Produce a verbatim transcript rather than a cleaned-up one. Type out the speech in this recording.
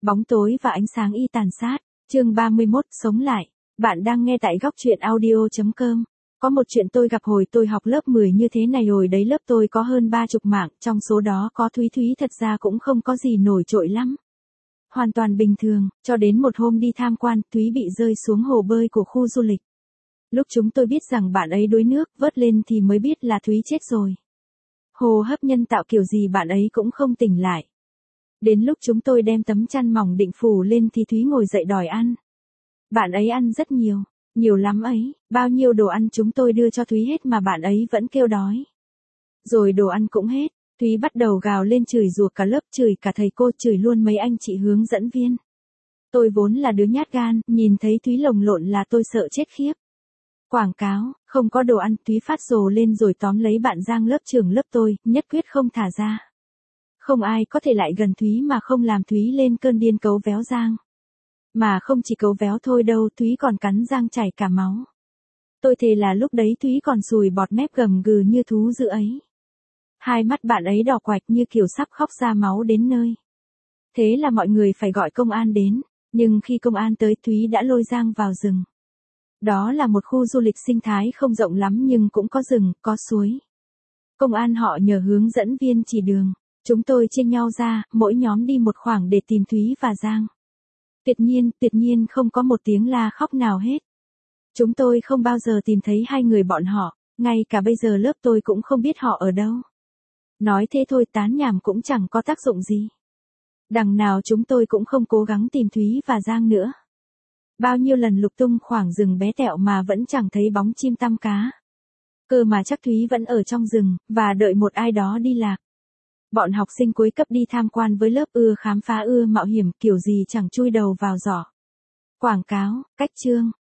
Bóng tối và ánh sáng y tàn sát. Chương ba mươi mốt, sống lại. Bạn đang nghe tại góc truyện audio chấm com. Có một chuyện tôi gặp hồi tôi học lớp mười như thế này rồi đấy, lớp tôi có hơn ba chục mạng, trong số đó có Thúy. Thúy thật ra cũng không có gì nổi trội lắm. Hoàn toàn bình thường, cho đến một hôm đi tham quan, Thúy bị rơi xuống hồ bơi của khu du lịch. Lúc chúng tôi biết rằng bạn ấy đuối nước, vớt lên thì mới biết là Thúy chết rồi. Hồ hấp nhân tạo kiểu gì bạn ấy cũng không tỉnh lại. Đến lúc chúng tôi đem tấm chăn mỏng định phủ lên thì Thúy ngồi dậy đòi ăn. Bạn ấy ăn rất nhiều, nhiều lắm ấy, bao nhiêu đồ ăn chúng tôi đưa cho Thúy hết mà bạn ấy vẫn kêu đói. Rồi đồ ăn cũng hết, Thúy bắt đầu gào lên chửi rủa cả lớp, chửi cả thầy cô, chửi luôn mấy anh chị hướng dẫn viên. Tôi vốn là đứa nhát gan, nhìn thấy Thúy lồng lộn là tôi sợ chết khiếp. Quảng cáo, không có đồ ăn, Thúy phát rồ lên rồi tóm lấy bạn Giang lớp trưởng lớp tôi, nhất quyết không thả ra. Không ai có thể lại gần Thúy mà không làm Thúy lên cơn điên cấu véo Giang. Mà không chỉ cấu véo thôi đâu, Thúy còn cắn Giang chảy cả máu. Tôi thề là lúc đấy Thúy còn sùi bọt mép gầm gừ như thú dữ ấy. Hai mắt bạn ấy đỏ quạch như kiểu sắp khóc ra máu đến nơi. Thế là mọi người phải gọi công an đến, nhưng khi công an tới Thúy đã lôi Giang vào rừng. Đó là một khu du lịch sinh thái không rộng lắm nhưng cũng có rừng, có suối. Công an họ nhờ hướng dẫn viên chỉ đường. Chúng tôi chia nhau ra, mỗi nhóm đi một khoảng để tìm Thúy và Giang. Tuyệt nhiên, tuyệt nhiên không có một tiếng la khóc nào hết. Chúng tôi không bao giờ tìm thấy hai người bọn họ, ngay cả bây giờ lớp tôi cũng không biết họ ở đâu. Nói thế thôi, tán nhảm cũng chẳng có tác dụng gì. Đằng nào chúng tôi cũng không cố gắng tìm Thúy và Giang nữa. Bao nhiêu lần lục tung khoảng rừng bé tẹo mà vẫn chẳng thấy bóng chim tăm cá. Cơ mà chắc Thúy vẫn ở trong rừng, và đợi một ai đó đi lạc. Bọn học sinh cuối cấp đi tham quan với lớp ưa khám phá ưa mạo hiểm, kiểu gì chẳng chui đầu vào giỏ. Quảng cáo, cách chương,